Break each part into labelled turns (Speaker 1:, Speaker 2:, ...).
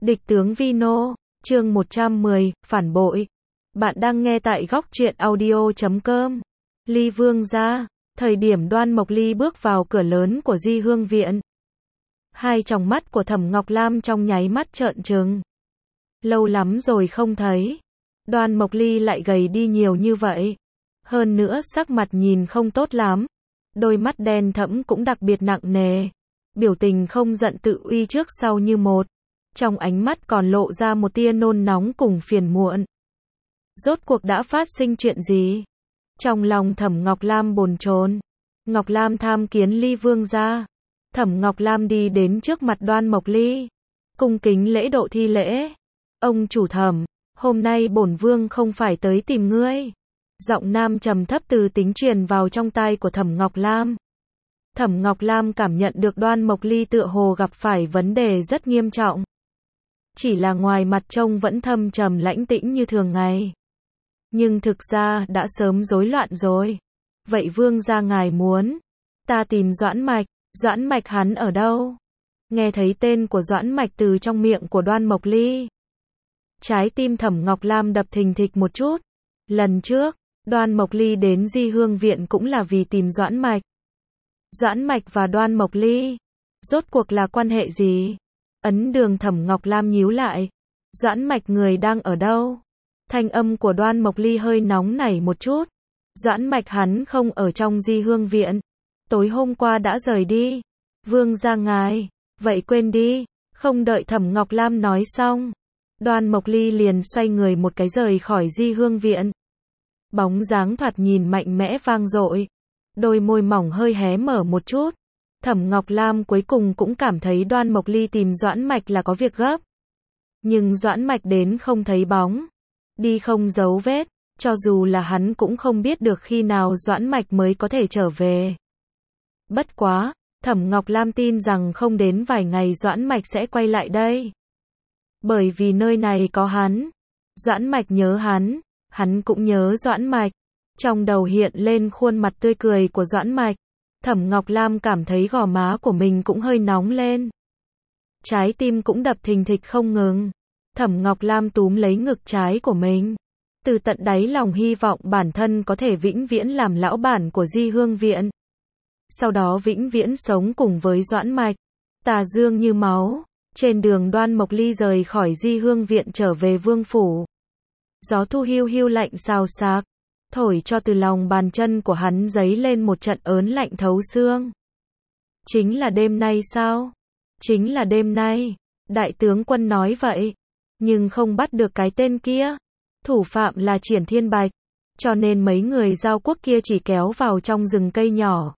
Speaker 1: Địch tướng Vino, chương 110, phản bội. Bạn đang nghe tại góc truyện audio.com. Ly Vương gia, thời điểm Đoan Mộc Ly bước vào cửa lớn của Di Hương viện. Hai tròng mắt của Thẩm Ngọc Lam trong nháy mắt trợn trừng. Lâu lắm rồi không thấy. Đoan Mộc Ly lại gầy đi nhiều như vậy. Hơn nữa sắc mặt nhìn không tốt lắm. Đôi mắt đen thẫm cũng đặc biệt nặng nề. Biểu tình không giận tự uy trước sau như một. Trong ánh mắt còn lộ ra một tia nôn nóng cùng phiền muộn. Rốt cuộc đã phát sinh chuyện gì? Trong lòng Thẩm Ngọc Lam bồn chồn. Ngọc Lam tham kiến Ly Vương gia. Thẩm Ngọc Lam đi đến trước mặt Đoan Mộc Ly. Cung kính lễ độ thi lễ. Ông chủ Thẩm, hôm nay bổn vương không phải tới tìm ngươi. Giọng nam trầm thấp từ tính truyền vào trong tai của Thẩm Ngọc Lam. Thẩm Ngọc Lam cảm nhận được Đoan Mộc Ly tựa hồ gặp phải vấn đề rất nghiêm trọng. Chỉ là ngoài mặt trông vẫn thâm trầm lãnh tĩnh như thường ngày. Nhưng thực ra đã sớm rối loạn rồi. Vậy vương gia ngài muốn ta tìm Doãn Mạch, Doãn Mạch hắn ở đâu? Nghe thấy tên của Doãn Mạch từ trong miệng của Đoan Mộc Ly. Trái tim Thẩm Ngọc Lam đập thình thịch một chút. Lần trước, Đoan Mộc Ly đến Di Hương viện cũng là vì tìm Doãn Mạch. Doãn Mạch và Đoan Mộc Ly, rốt cuộc là quan hệ gì? Ấn đường Thẩm Ngọc Lam nhíu lại. Doãn Mạch người đang ở đâu? Thanh âm của Đoan Mộc Ly hơi nóng nảy một chút. Doãn Mạch hắn không ở trong Di Hương viện. Tối hôm qua đã rời đi. Vương gia ngài, vậy quên đi. Không đợi Thẩm Ngọc Lam nói xong. Đoan Mộc Ly liền xoay người một cái rời khỏi Di Hương viện. Bóng dáng thoạt nhìn mạnh mẽ vang dội. Đôi môi mỏng hơi hé mở một chút. Thẩm Ngọc Lam cuối cùng cũng cảm thấy Đoan Mộc Ly tìm Doãn Mạch là có việc gấp. Nhưng Doãn Mạch đến không thấy bóng. Đi không dấu vết. Cho dù là hắn cũng không biết được khi nào Doãn Mạch mới có thể trở về. Bất quá, Thẩm Ngọc Lam tin rằng không đến vài ngày Doãn Mạch sẽ quay lại đây. Bởi vì nơi này có hắn. Doãn Mạch nhớ hắn cũng nhớ Doãn Mạch. Trong đầu hiện lên khuôn mặt tươi cười của Doãn Mạch. Thẩm Ngọc Lam cảm thấy gò má của mình cũng hơi nóng lên. Trái tim cũng đập thình thịch không ngừng. Thẩm Ngọc Lam túm lấy ngực trái của mình. Từ tận đáy lòng hy vọng bản thân có thể vĩnh viễn làm lão bản của Di Hương viện. Sau đó vĩnh viễn sống cùng với Doãn Mạch. Tà dương như máu. Trên đường Đoan Mộc Ly rời khỏi Di Hương viện trở về vương phủ. Gió thu hiu hiu lạnh xào xạc. Thổi cho từ lòng bàn chân của hắn dấy lên một trận ớn lạnh thấu xương. Chính là đêm nay sao? Chính là đêm nay. Đại tướng quân nói vậy. Nhưng không bắt được cái tên kia. Thủ phạm là Triển Thiên Bạch. Cho nên mấy người Giao quốc kia chỉ kéo vào trong rừng cây nhỏ.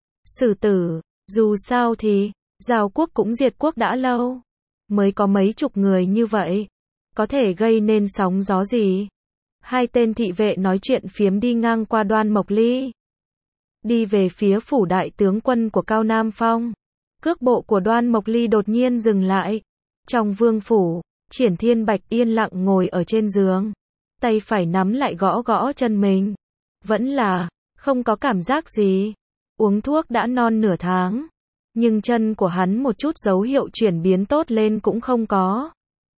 Speaker 1: Xử tử. Dù sao thì, Giao quốc cũng diệt quốc đã lâu. Mới có mấy chục người như vậy. Có thể gây nên sóng gió gì? Hai tên thị vệ nói chuyện phiếm đi ngang qua Đoan Mộc Ly. Đi về phía phủ đại tướng quân của Cao Nam Phong. Cước bộ của Đoan Mộc Ly đột nhiên dừng lại. Trong vương phủ, Triển Thiên Bạch yên lặng ngồi ở trên giường. Tay phải nắm lại gõ gõ chân mình. Vẫn là, không có cảm giác gì. Uống thuốc đã non nửa tháng. Nhưng chân của hắn một chút dấu hiệu chuyển biến tốt lên cũng không có.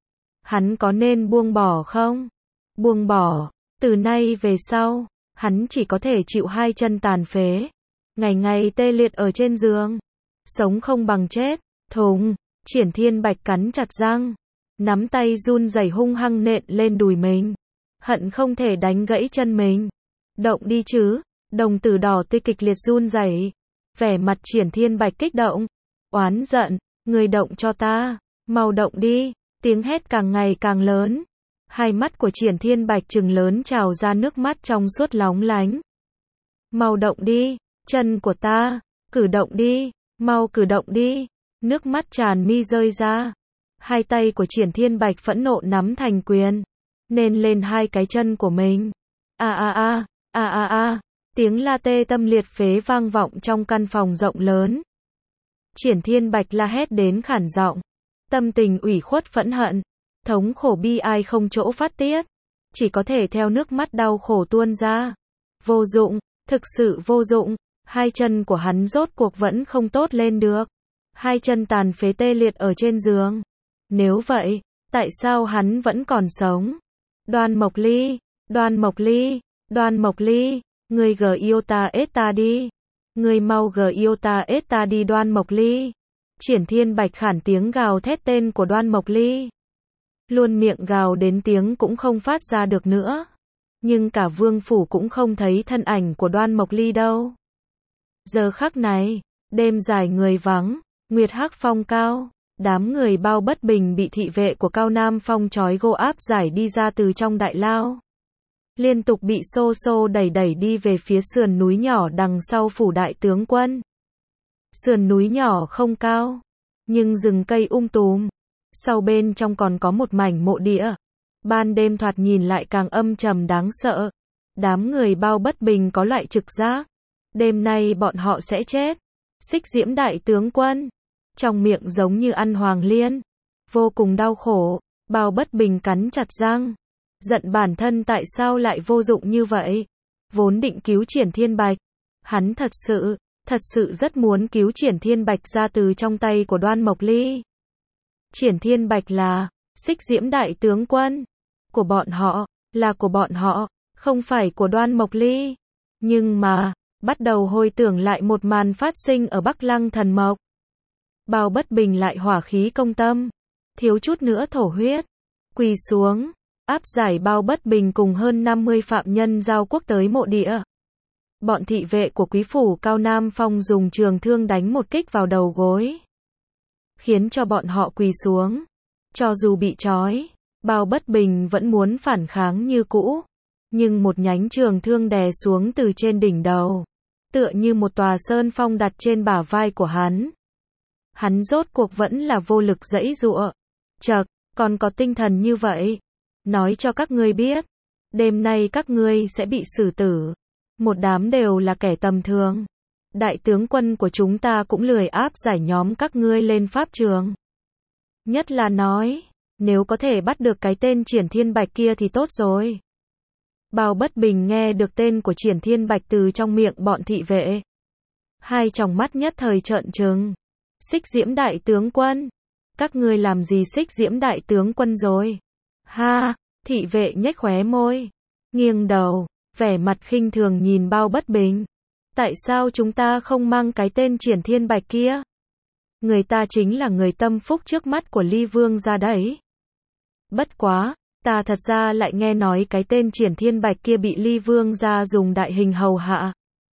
Speaker 1: Hắn có nên buông bỏ không? Buông bỏ, từ nay về sau, hắn chỉ có thể chịu hai chân tàn phế. Ngày ngày tê liệt ở trên giường. Sống không bằng chết. Thùng, Triển Thiên Bạch cắn chặt răng. Nắm tay run rẩy hung hăng nện lên đùi mình. Hận không thể đánh gãy chân mình. Động đi chứ. Đồng tử đỏ tươi kịch liệt run rẩy. Vẻ mặt Triển Thiên Bạch kích động. Oán giận, người động cho ta. Mau động đi. Tiếng hét càng ngày càng lớn. Hai mắt của Triển Thiên Bạch trừng lớn trào ra nước mắt trong suốt lóng lánh. Mau động đi, chân của ta, cử động đi, mau cử động đi. Nước mắt tràn mi rơi ra. Hai tay của Triển Thiên Bạch phẫn nộ nắm thành quyền. Nên lên hai cái chân của mình. Tiếng la tê tâm liệt phế vang vọng trong căn phòng rộng lớn. Triển Thiên Bạch la hét đến khản giọng. Tâm tình ủy khuất phẫn hận. Thống khổ bi ai không chỗ phát tiết. Chỉ có thể theo nước mắt đau khổ tuôn ra. Vô dụng, thực sự vô dụng. Hai chân của hắn rốt cuộc vẫn không tốt lên được. Hai chân tàn phế tê liệt ở trên giường. Nếu vậy, Tại sao hắn vẫn còn sống? Đoan Mộc Ly, Đoan Mộc Ly, Đoan Mộc Ly, ngươi yêu ta đi. Ngươi mau yêu ta đi Đoan Mộc Ly. Triển Thiên Bạch khản tiếng gào thét tên của Đoan Mộc Ly. Luôn miệng gào đến tiếng cũng không phát ra được nữa. Nhưng cả vương phủ cũng không thấy thân ảnh của Đoan Mộc Ly đâu. Giờ khắc này, đêm dài người vắng, nguyệt hắc phong cao, đám người Bao Bất Bình bị thị vệ của Cao Nam Phong trói gô áp giải đi ra từ trong đại lao. Liên tục bị xô đẩy đi về phía sườn núi nhỏ đằng sau phủ đại tướng quân. Sườn núi nhỏ không cao, nhưng rừng cây tùm. Sau bên trong còn có một mảnh mộ địa. Ban đêm thoạt nhìn lại càng âm trầm đáng sợ. Đám người Bao Bất Bình có loại trực giác. Đêm nay bọn họ sẽ chết. Xích Diễm đại tướng quân. Trong miệng giống như ăn hoàng liên. Vô cùng đau khổ. Bao Bất Bình cắn chặt răng. Giận bản thân tại sao lại vô dụng như vậy. Vốn định cứu Triển Thiên Bạch. Hắn thật sự rất muốn cứu Triển Thiên Bạch ra từ trong tay của Đoan Mộc Ly. Triển Thiên Bạch là Xích Diễm đại tướng quân. Của bọn họ, là của bọn họ, không phải của Đoan Mộc Ly. Nhưng mà, bắt đầu hồi tưởng lại một màn phát sinh ở Bắc Lăng Thần Mộc. Bao Bất Bình lại hỏa khí công tâm, thiếu chút nữa thổ huyết, quỳ xuống, áp giải Bao Bất Bình cùng hơn 50 phạm nhân giao quốc tới mộ địa. Bọn thị vệ của quý phủ Cao Nam Phong dùng trường thương đánh một kích vào đầu gối, khiến cho bọn họ quỳ xuống. Cho dù bị trói, Bao Bất Bình vẫn muốn phản kháng như cũ, nhưng một nhánh trường thương đè xuống từ trên đỉnh đầu, tựa như một tòa sơn phong đặt trên bả vai của hắn. Hắn rốt cuộc vẫn là vô lực giãy giụa. Chậc, còn có tinh thần như vậy. Nói cho các ngươi biết, đêm nay các ngươi sẽ bị xử tử. Một đám đều là kẻ tầm thường. Đại tướng quân của chúng ta cũng lười áp giải nhóm các ngươi lên pháp trường. Nhất là nói, nếu có thể bắt được cái tên Triển Thiên Bạch kia thì tốt rồi. Bao Bất Bình nghe được tên của Triển Thiên Bạch từ trong miệng bọn thị vệ. Hai tròng mắt nhất thời trợn trừng. Xích Diễm đại tướng quân. Các ngươi làm gì Xích Diễm đại tướng quân rồi? Ha, thị vệ nhếch khóe môi, nghiêng đầu, vẻ mặt khinh thường nhìn Bao Bất Bình. Tại sao chúng ta không mang cái tên Triển Thiên Bạch kia? Người ta chính là người tâm phúc trước mắt của Ly Vương gia đấy. Bất quá, ta thật ra lại nghe nói cái tên Triển Thiên Bạch kia bị Ly Vương gia dùng đại hình hầu hạ.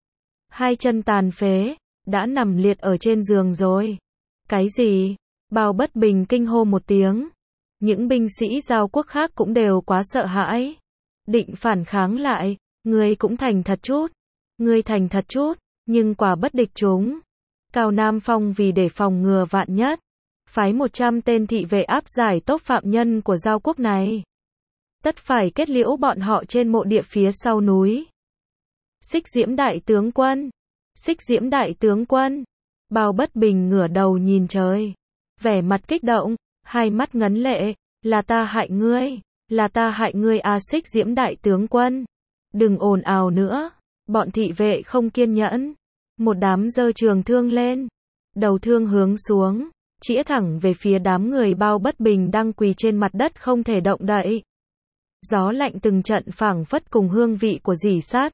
Speaker 1: Hai chân tàn phế, đã nằm liệt ở trên giường rồi. Cái gì? Bao Bất Bình kinh hô một tiếng. Những binh sĩ giao quốc khác cũng đều quá sợ hãi. Định phản kháng lại, ngươi cũng thành thật chút. Ngươi thành thật chút, nhưng quả bất địch chúng. Cao Nam Phong vì để phòng ngừa vạn nhất, phái 100 tên thị vệ áp giải tốc phạm nhân của giao quốc này. Tất phải kết liễu bọn họ trên mộ địa phía sau núi. Xích Diễm đại tướng quân. Xích Diễm đại tướng quân. Bao Bất Bình ngửa đầu nhìn trời. Vẻ mặt kích động, hai mắt ngấn lệ. Là ta hại ngươi. Là ta hại ngươi à Xích Diễm đại tướng quân. Đừng ồn ào nữa. Bọn thị vệ không kiên nhẫn. Một đám giơ trường thương lên. Đầu thương hướng xuống. Chĩa thẳng về phía đám người Bao Bất Bình đang quỳ trên mặt đất không thể động đậy. Gió lạnh từng trận phảng phất cùng hương vị của rỉ sắt.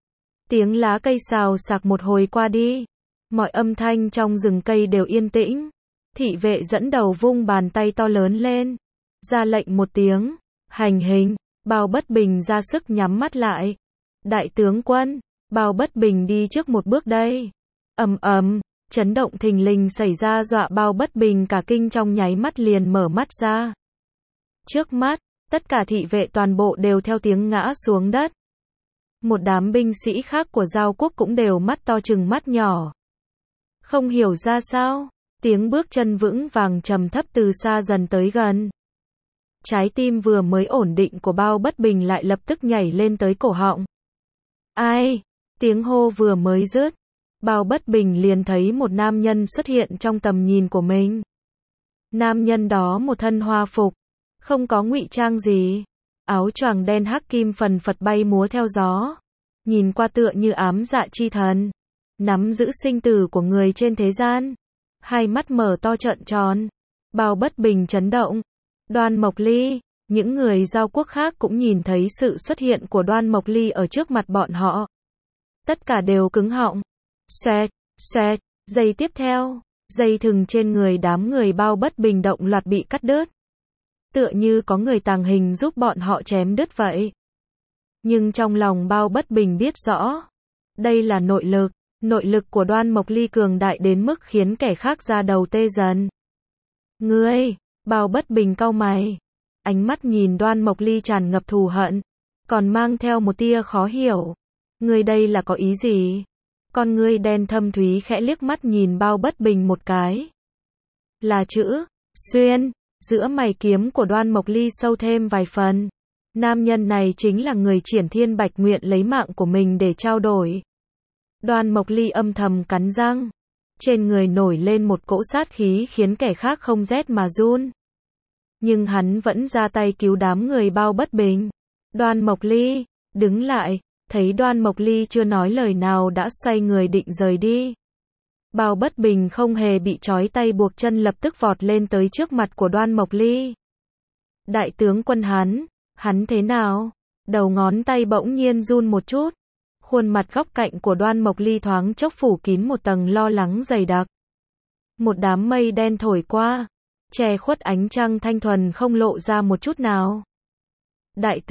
Speaker 1: Tiếng lá cây xào xạc một hồi qua đi. Mọi âm thanh trong rừng cây đều yên tĩnh. Thị vệ dẫn đầu vung bàn tay to lớn lên. Ra lệnh một tiếng. Hành hình. Bao Bất Bình ra sức nhắm mắt lại. Đại tướng quân. Bao Bất Bình đi trước một bước đây. Ầm ầm. Chấn động thình lình xảy ra dọa Bao Bất Bình cả kinh trong nháy mắt liền mở mắt ra. Trước mắt, tất cả thị vệ toàn bộ đều theo tiếng ngã xuống đất. Một đám binh sĩ khác của giao quốc cũng đều mắt to trừng mắt nhỏ. Không hiểu ra sao, tiếng bước chân vững vàng trầm thấp từ xa dần tới gần. Trái tim vừa mới ổn định của Bao Bất Bình lại lập tức nhảy lên tới cổ họng. Ai? Tiếng hô vừa mới dứt. Bao Bất Bình liền thấy một nam nhân xuất hiện trong tầm nhìn của mình. Nam nhân đó một thân hoa phục, không có ngụy trang gì. Áo choàng đen hắc kim phần phật bay múa theo gió. Nhìn qua tựa như ám dạ chi thần. Nắm giữ sinh tử của người trên thế gian. Hai mắt mở to trợn tròn. Bao Bất Bình chấn động. Đoan Mộc Ly, những người giao quốc khác cũng nhìn thấy sự xuất hiện của Đoan Mộc Ly ở trước mặt bọn họ. Tất cả đều cứng họng. Xoẹt, xoẹt, giây tiếp theo, dây thừng trên người đám người Bao Bất Bình động loạt bị cắt đứt. Tựa như có người tàng hình giúp bọn họ chém đứt vậy. Nhưng trong lòng Bao Bất Bình biết rõ, đây là nội lực của Đoan Mộc Ly cường đại đến mức khiến kẻ khác da đầu tê dần. Ngươi, Bao Bất Bình cau mày, ánh mắt nhìn Đoan Mộc Ly tràn ngập thù hận, còn mang theo một tia khó hiểu. Ngươi đây là có ý gì? Con ngươi đen thâm thúy khẽ liếc mắt nhìn Bao Bất Bình một cái. Là chữ xuyên, giữa mày kiếm của Đoan Mộc Ly sâu thêm vài phần. Nam nhân này chính là người Triển Thiên Bạch nguyện lấy mạng của mình để trao đổi. Đoan Mộc Ly âm thầm cắn răng. Trên người nổi lên một cỗ sát khí khiến kẻ khác không rét mà run. Nhưng hắn vẫn ra tay cứu đám người Bao Bất Bình. Đoan Mộc Ly, đứng lại, thấy Đoan Mộc Ly chưa nói lời nào đã xoay người định rời đi. Bao Bất Bình không hề bị trói tay buộc chân lập tức vọt lên tới trước mặt của Đoan Mộc Ly. Đại tướng quân hắn thế nào? Đầu ngón tay bỗng nhiên run một chút. Khuôn mặt góc cạnh của Đoan Mộc Ly thoáng chốc phủ kín một tầng lo lắng dày đặc. Một đám mây đen thổi qua, che khuất ánh trăng thanh thuần không lộ ra một chút nào. Đại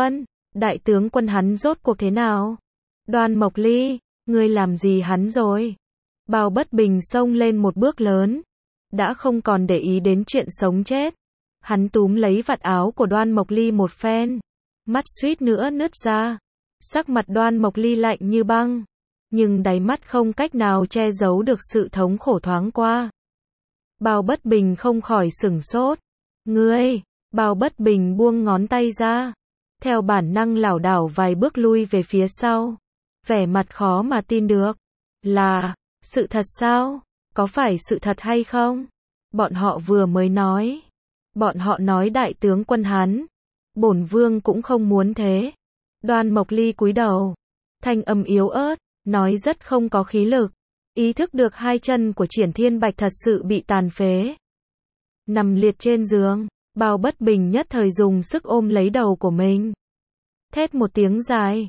Speaker 1: tướng quân hắn rốt cuộc thế nào? Đoan Mộc Ly, ngươi làm gì hắn rồi? Bao Bất Bình xông lên một bước lớn, đã không còn để ý đến chuyện sống chết. Hắn túm lấy vạt áo của Đoan Mộc Ly một phen, mắt suýt nữa nứt ra. Sắc mặt Đoan Mộc Ly lạnh như băng, nhưng đáy mắt không cách nào che giấu được sự thống khổ thoáng qua. Bao Bất Bình không khỏi sửng sốt. Ngươi, Bao Bất Bình buông ngón tay ra, theo bản năng lảo đảo vài bước lui về phía sau, vẻ mặt khó mà tin được. Là sự thật sao? Có phải sự thật hay không? Bọn họ vừa mới nói. Bọn họ nói đại tướng quân hắn. Bổn vương cũng không muốn thế. Đoan Mộc Ly cúi đầu, thanh âm yếu ớt, nói rất không có khí lực. Ý thức được hai chân của Triển Thiên Bạch thật sự bị tàn phế. Nằm liệt trên giường, Bao Bất Bình nhất thời dùng sức ôm lấy đầu của mình. Thét một tiếng dài,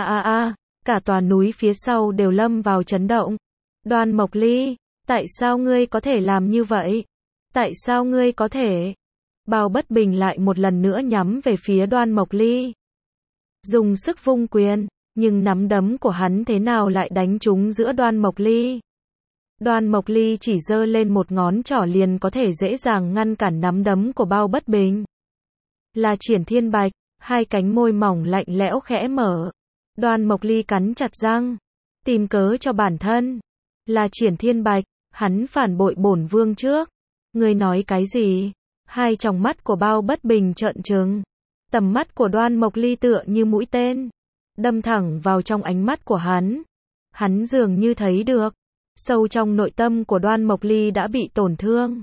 Speaker 1: cả tòa núi phía sau đều lâm vào chấn động. Đoan Mộc Ly, tại sao ngươi có thể làm như vậy? Tại sao ngươi có thể? Bao Bất Bình lại một lần nữa nhắm về phía Đoan Mộc Ly. Dùng sức vung quyền, nhưng nắm đấm của hắn thế nào lại đánh trúng giữa Đoan Mộc Ly. Đoan Mộc Ly chỉ giơ lên một ngón trỏ liền có thể dễ dàng ngăn cản nắm đấm của Bao Bất Bình. Là Triển Thiên Bạch, hai cánh môi mỏng lạnh lẽo khẽ mở. Đoan Mộc Ly cắn chặt răng, tìm cớ cho bản thân. Là Triển Thiên Bạch, hắn phản bội bổn vương trước. Ngươi nói cái gì? Hai tròng mắt của Bao Bất Bình trợn trừng. Tầm mắt của Đoan Mộc Ly tựa như mũi tên, đâm thẳng vào trong ánh mắt của hắn. Hắn dường như thấy được, sâu trong nội tâm của Đoan Mộc Ly đã bị tổn thương.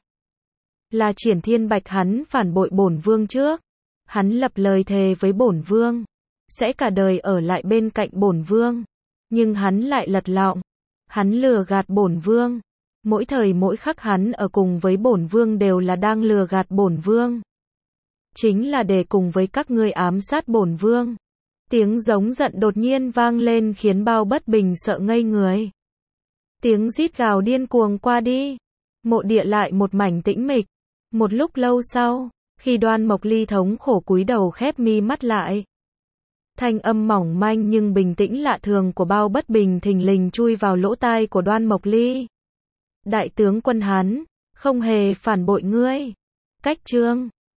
Speaker 1: Là Triển Thiên Bạch hắn phản bội bổn vương trước. Hắn lập lời thề với bổn vương, sẽ cả đời ở lại bên cạnh bổn vương. Nhưng hắn lại lật lọng. Hắn lừa gạt bổn vương. Mỗi thời mỗi khắc hắn ở cùng với bổn vương đều là đang lừa gạt bổn vương. Chính là để cùng với các ngươi ám sát bổn vương. Tiếng giống giận đột nhiên vang lên khiến Bao Bất Bình sợ ngây người. Tiếng rít gào điên cuồng qua đi. Mộ địa lại một mảnh tĩnh mịch. Một lúc lâu sau, khi Đoan Mộc Ly thống khổ cúi đầu khép mi mắt lại, thanh âm mỏng manh nhưng bình tĩnh lạ thường của Bao Bất Bình thình lình chui vào lỗ tai của Đoan Mộc Ly. Đại tướng quân hắn không hề phản bội ngươi. Cách chương